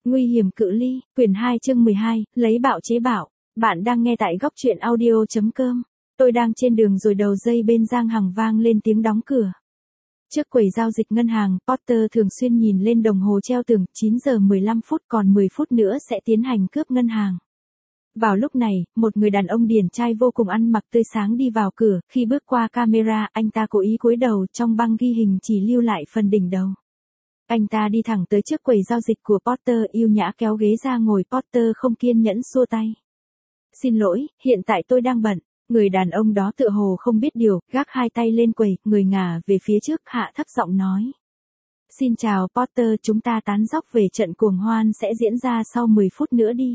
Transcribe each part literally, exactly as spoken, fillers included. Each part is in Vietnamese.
Nguy hiểm cự ly, quyển hai chương mười hai, lấy bạo chế bạo. Bạn đang nghe tại góc truyện audio.com. Tôi đang trên đường rồi đầu dây bên Giang Hằng vang lên tiếng đóng cửa. Trước quầy giao dịch ngân hàng, Potter thường xuyên nhìn lên đồng hồ treo tường, chín giờ mười lăm phút còn mười phút nữa sẽ tiến hành cướp ngân hàng. Vào lúc này, một người đàn ông điển trai vô cùng ăn mặc tươi sáng đi vào cửa, khi bước qua camera, anh ta cố ý cúi đầu, trong băng ghi hình chỉ lưu lại phần đỉnh đầu. Anh ta đi thẳng tới trước quầy giao dịch của Potter, yêu nhã kéo ghế ra ngồi. Potter không kiên nhẫn xua tay. Xin lỗi, hiện tại tôi đang bận. Người đàn ông đó tựa hồ không biết điều, gác hai tay lên quầy, người ngả về phía trước, hạ thấp giọng nói. Xin chào Potter, chúng ta tán dóc về trận cuồng hoan sẽ diễn ra sau mười phút nữa đi.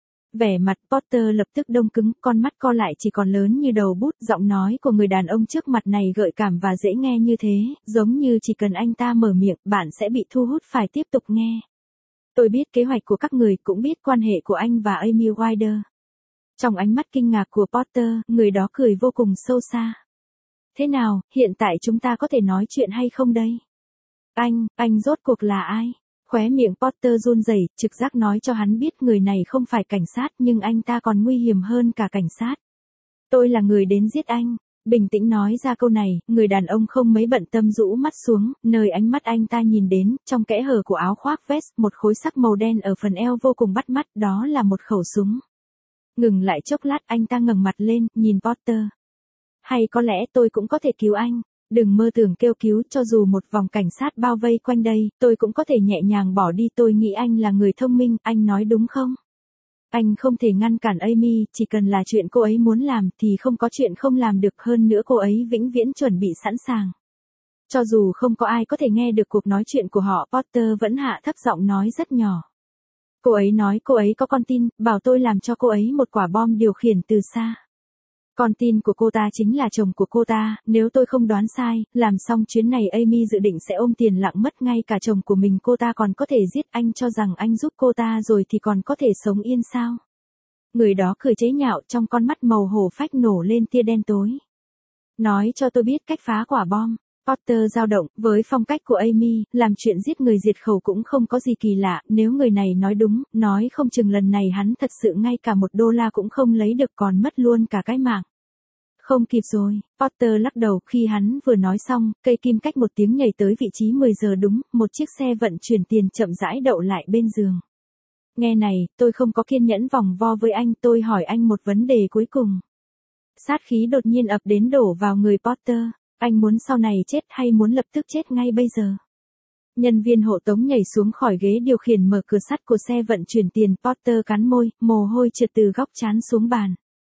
Vẻ mặt Potter lập tức đông cứng, con mắt co lại chỉ còn lớn như đầu bút, giọng nói của người đàn ông trước mặt này gợi cảm và dễ nghe như thế, giống như chỉ cần anh ta mở miệng, bạn sẽ bị thu hút phải tiếp tục nghe. Tôi biết kế hoạch của các người, cũng biết quan hệ của anh và Amy Wider. Trong ánh mắt kinh ngạc của Potter, người đó cười vô cùng sâu xa. Thế nào, hiện tại chúng ta có thể nói chuyện hay không đây? Anh, anh rốt cuộc là ai? Khóe miệng Potter run rẩy, trực giác nói cho hắn biết người này không phải cảnh sát nhưng anh ta còn nguy hiểm hơn cả cảnh sát. Tôi là người đến giết anh. Bình tĩnh nói ra câu này, người đàn ông không mấy bận tâm rũ mắt xuống, nơi ánh mắt anh ta nhìn đến, trong kẽ hở của áo khoác vest, một khối sắc màu đen ở phần eo vô cùng bắt mắt, đó là một khẩu súng. Ngừng lại chốc lát, anh ta ngẩng mặt lên, nhìn Potter. Hay có lẽ tôi cũng có thể cứu anh. Đừng mơ tưởng kêu cứu, cho dù một vòng cảnh sát bao vây quanh đây, tôi cũng có thể nhẹ nhàng bỏ đi. Tôi nghĩ anh là người thông minh, anh nói đúng không? Anh không thể ngăn cản Amy, chỉ cần là chuyện cô ấy muốn làm thì không có chuyện không làm được, hơn nữa cô ấy vĩnh viễn chuẩn bị sẵn sàng. Cho dù không có ai có thể nghe được cuộc nói chuyện của họ, Potter vẫn hạ thấp giọng nói rất nhỏ. Cô ấy nói cô ấy có con tin, bảo tôi làm cho cô ấy một quả bom điều khiển từ xa. Con tin của cô ta chính là chồng của cô ta, nếu tôi không đoán sai, làm xong chuyến này Amy dự định sẽ ôm tiền lặng mất ngay cả chồng của mình. Cô ta còn có thể giết anh, cho rằng anh giúp cô ta rồi thì còn có thể sống yên sao? Người đó cười chế nhạo, trong con mắt màu hổ phách nổ lên tia đen tối. Nói cho tôi biết cách phá quả bom. Potter dao động, với phong cách của Amy, làm chuyện giết người diệt khẩu cũng không có gì kỳ lạ, nếu người này nói đúng, nói không chừng lần này hắn thật sự ngay cả một đô la cũng không lấy được, còn mất luôn cả cái mạng. Không kịp rồi, Potter lắc đầu, khi hắn vừa nói xong, cây kim cách một tiếng nhảy tới vị trí mười giờ đúng, một chiếc xe vận chuyển tiền chậm rãi đậu lại bên giường. Nghe này, tôi không có kiên nhẫn vòng vo với anh, tôi hỏi anh một vấn đề cuối cùng. Sát khí đột nhiên ập đến đổ vào người Potter. Anh muốn sau này chết hay muốn lập tức chết ngay bây giờ? Nhân viên hộ tống nhảy xuống khỏi ghế điều khiển, mở cửa sắt của xe vận chuyển tiền. Potter cắn môi, mồ hôi trượt từ góc trán xuống bàn.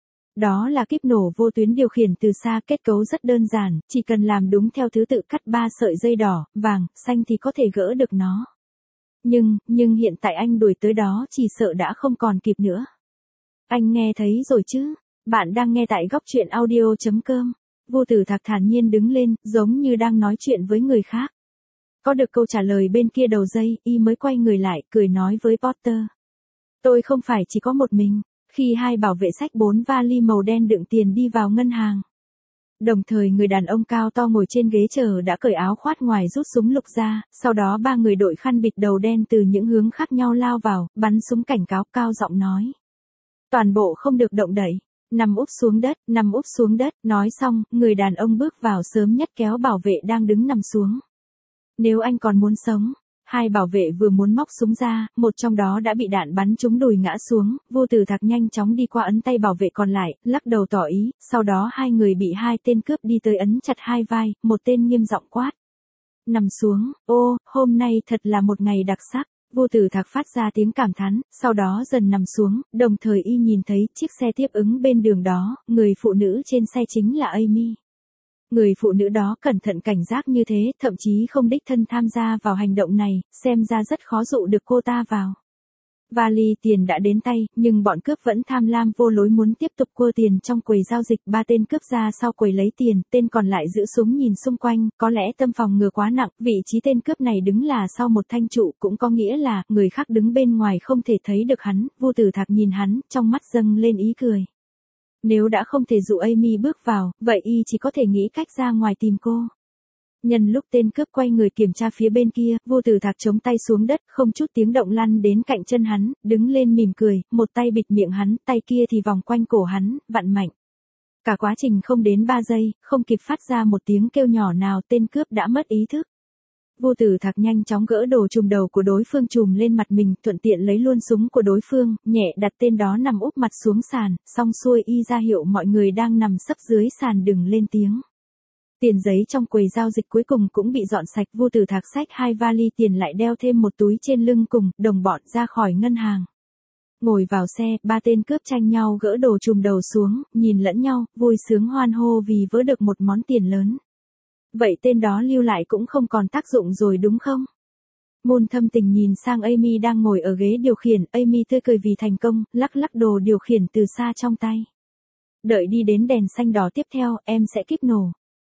Đó là kíp nổ vô tuyến điều khiển từ xa, kết cấu rất đơn giản, chỉ cần làm đúng theo thứ tự cắt ba sợi dây đỏ, vàng, xanh thì có thể gỡ được nó. Nhưng, nhưng hiện tại anh đuổi tới đó chỉ sợ đã không còn kịp nữa. Anh nghe thấy rồi chứ? Bạn đang nghe tại góc truyện audio.com. Vô Tử Thạc thản nhiên đứng lên, giống như đang nói chuyện với người khác. Có được câu trả lời bên kia đầu dây, y mới quay người lại, cười nói với Potter. Tôi không phải chỉ có một mình. Khi hai bảo vệ xách bốn vali màu đen đựng tiền đi vào ngân hàng. Đồng thời người đàn ông cao to ngồi trên ghế chờ đã cởi áo khoác ngoài, rút súng lục ra, sau đó ba người đội khăn bịt đầu đen từ những hướng khác nhau lao vào, bắn súng cảnh cáo, cao giọng nói. Toàn bộ không được động đậy. Nằm úp xuống đất, nằm úp xuống đất, nói xong, người đàn ông bước vào sớm nhất kéo bảo vệ đang đứng nằm xuống. Nếu anh còn muốn sống, hai bảo vệ vừa muốn móc súng ra, một trong đó đã bị đạn bắn trúng đùi ngã xuống, Vô Tử Thạc nhanh chóng đi qua ấn tay bảo vệ còn lại, lắc đầu tỏ ý, sau đó hai người bị hai tên cướp đi tới ấn chặt hai vai, một tên nghiêm giọng quát. Nằm xuống, ô, hôm nay thật là một ngày đặc sắc. Vô Tử Thạc phát ra tiếng cảm thán, sau đó dần nằm xuống, đồng thời y nhìn thấy chiếc xe tiếp ứng bên đường đó, người phụ nữ trên xe chính là Amy. Người phụ nữ đó cẩn thận cảnh giác như thế, thậm chí không đích thân tham gia vào hành động này, xem ra rất khó dụ được cô ta vào. Vali tiền đã đến tay, nhưng bọn cướp vẫn tham lam vô lối muốn tiếp tục cua tiền trong quầy giao dịch. Ba tên cướp ra sau quầy lấy tiền, tên còn lại giữ súng nhìn xung quanh, có lẽ tâm phòng ngừa quá nặng, vị trí tên cướp này đứng là sau một thanh trụ, cũng có nghĩa là, người khác đứng bên ngoài không thể thấy được hắn. Vô Tử Thạc nhìn hắn, trong mắt dâng lên ý cười. Nếu đã không thể dụ Amy bước vào, vậy y chỉ có thể nghĩ cách ra ngoài tìm cô. Nhân lúc tên cướp quay người kiểm tra phía bên kia, Vu Tử Thạc chống tay xuống đất, không chút tiếng động lăn đến cạnh chân hắn, đứng lên mỉm cười, một tay bịt miệng hắn, tay kia thì vòng quanh cổ hắn, vặn mạnh. Cả quá trình không đến ba giây, không kịp phát ra một tiếng kêu nhỏ nào, tên cướp đã mất ý thức. Vu Tử Thạc nhanh chóng gỡ đồ trùm đầu của đối phương trùm lên mặt mình, thuận tiện lấy luôn súng của đối phương, nhẹ đặt tên đó nằm úp mặt xuống sàn, xong xuôi y ra hiệu mọi người đang nằm sấp dưới sàn đừng lên tiếng. Tiền giấy trong quầy giao dịch cuối cùng cũng bị dọn sạch, Vu Tử Thạc xách hai vali tiền lại đeo thêm một túi trên lưng cùng, đồng bọn ra khỏi ngân hàng. Ngồi vào xe, ba tên cướp tranh nhau gỡ đồ trùm đầu xuống, nhìn lẫn nhau, vui sướng hoan hô vì vỡ được một món tiền lớn. Vậy tên đó lưu lại cũng không còn tác dụng rồi đúng không? Moon thâm tình nhìn sang Amy đang ngồi ở ghế điều khiển, Amy tươi cười vì thành công, lắc lắc đồ điều khiển từ xa trong tay. Đợi đi đến đèn xanh đỏ tiếp theo, em sẽ kíp nổ.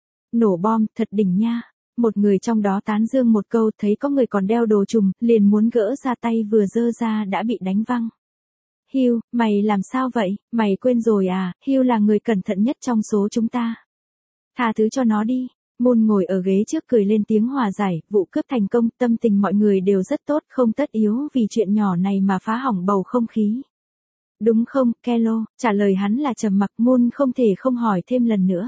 Nổ bom, thật đỉnh nha. Một người trong đó tán dương một câu, thấy có người còn đeo đồ trùm, liền muốn gỡ ra, tay vừa giơ ra đã bị đánh văng. Hugh, mày làm sao vậy, mày quên rồi à, Hugh là người cẩn thận nhất trong số chúng ta. Tha thứ cho nó đi. Moon ngồi ở ghế trước cười lên tiếng hòa giải, vụ cướp thành công, tâm tình mọi người đều rất tốt, không tất yếu vì chuyện nhỏ này mà phá hỏng bầu không khí. Đúng không, Kello, trả lời hắn là trầm mặc. Moon không thể không hỏi thêm lần nữa.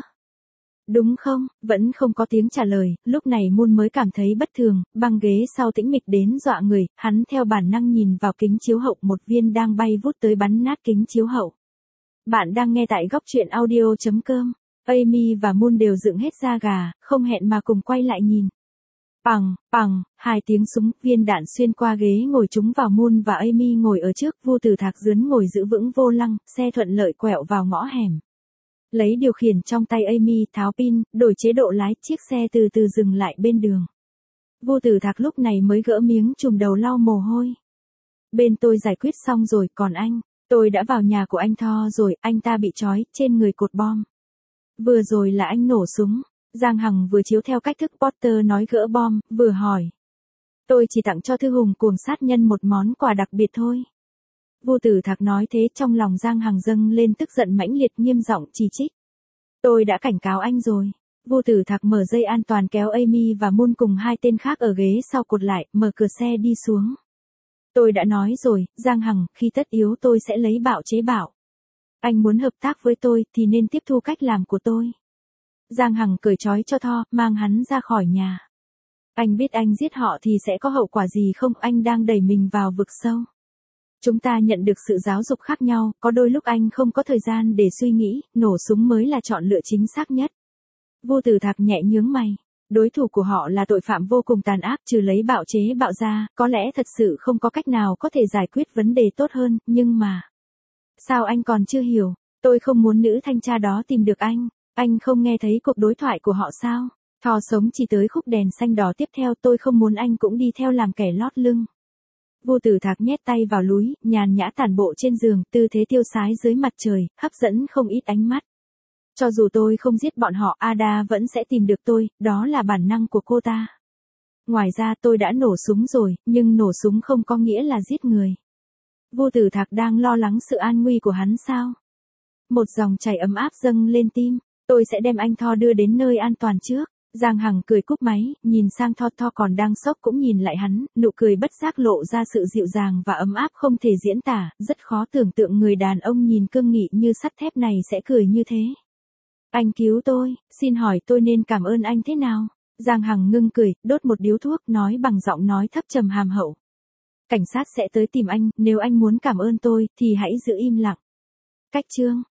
Đúng không, vẫn không có tiếng trả lời, lúc này Moon mới cảm thấy bất thường, băng ghế sau tĩnh mịch đến dọa người, hắn theo bản năng nhìn vào kính chiếu hậu, một viên đang bay vút tới bắn nát kính chiếu hậu. Bạn đang nghe tại góc truyện audio chấm com. Amy và Moon đều dựng hết da gà, không hẹn mà cùng quay lại nhìn. Pằng, pằng, hai tiếng súng, viên đạn xuyên qua ghế ngồi trúng vào Moon và Amy ngồi ở trước, Vu Tử Thạc dướn ngồi giữ vững vô lăng, xe thuận lợi quẹo vào ngõ hẻm. Lấy điều khiển trong tay Amy, tháo pin, đổi chế độ lái, chiếc xe từ từ dừng lại bên đường. Vu Tử Thạc lúc này mới gỡ miếng trùm đầu lau mồ hôi. Bên tôi giải quyết xong rồi, còn anh, tôi đã vào nhà của anh Thor rồi, anh ta bị trói, trên người cột bom. Vừa rồi là anh nổ súng. Giang Hằng vừa chiếu theo cách thức Potter nói gỡ bom, vừa hỏi. Tôi chỉ tặng cho Thư Hùng cuồng sát nhân một món quà đặc biệt thôi. Vu Tử Thạc nói thế, trong lòng Giang Hằng dâng lên tức giận mãnh liệt, nghiêm giọng chỉ trích. Tôi đã cảnh cáo anh rồi. Vu Tử Thạc mở dây an toàn kéo Amy và Moon cùng hai tên khác ở ghế sau cột lại, mở cửa xe đi xuống. Tôi đã nói rồi, Giang Hằng, khi tất yếu tôi sẽ lấy bạo chế bạo. Anh muốn hợp tác với tôi thì nên tiếp thu cách làm của tôi. Giang Hằng cởi trói cho Thor, mang hắn ra khỏi nhà. Anh biết anh giết họ thì sẽ có hậu quả gì không, anh đang đẩy mình vào vực sâu. Chúng ta nhận được sự giáo dục khác nhau, có đôi lúc anh không có thời gian để suy nghĩ, nổ súng mới là chọn lựa chính xác nhất. Vu Tử Thạc nhẹ nhướng mày. Đối thủ của họ là tội phạm vô cùng tàn ác, trừ lấy bạo chế bạo ra, có lẽ thật sự không có cách nào có thể giải quyết vấn đề tốt hơn, nhưng mà... Sao anh còn chưa hiểu, tôi không muốn nữ thanh tra đó tìm được anh, anh không nghe thấy cuộc đối thoại của họ sao? Thò sống chỉ tới khúc đèn xanh đỏ tiếp theo, tôi không muốn anh cũng đi theo làm kẻ lót lưng. Vu Tử Thạc nhét tay vào lúi, nhàn nhã tản bộ trên giường, tư thế tiêu sái dưới mặt trời, hấp dẫn không ít ánh mắt. Cho dù tôi không giết bọn họ, Ada vẫn sẽ tìm được tôi, đó là bản năng của cô ta. Ngoài ra tôi đã nổ súng rồi, nhưng nổ súng không có nghĩa là giết người. Vu Tử Thạc đang lo lắng sự an nguy của hắn sao? Một dòng chảy ấm áp dâng lên tim, tôi sẽ đem anh Thor đưa đến nơi an toàn trước. Giang Hằng cười cúp máy, nhìn sang Thor, Thor còn đang sốc cũng nhìn lại hắn, nụ cười bất giác lộ ra sự dịu dàng và ấm áp không thể diễn tả, rất khó tưởng tượng người đàn ông nhìn cương nghị như sắt thép này sẽ cười như thế. Anh cứu tôi, xin hỏi tôi nên cảm ơn anh thế nào? Giang Hằng ngưng cười, đốt một điếu thuốc, nói bằng giọng nói thấp trầm hàm hậu. Cảnh sát sẽ tới tìm anh, nếu anh muốn cảm ơn tôi, thì hãy giữ im lặng. Cách chương.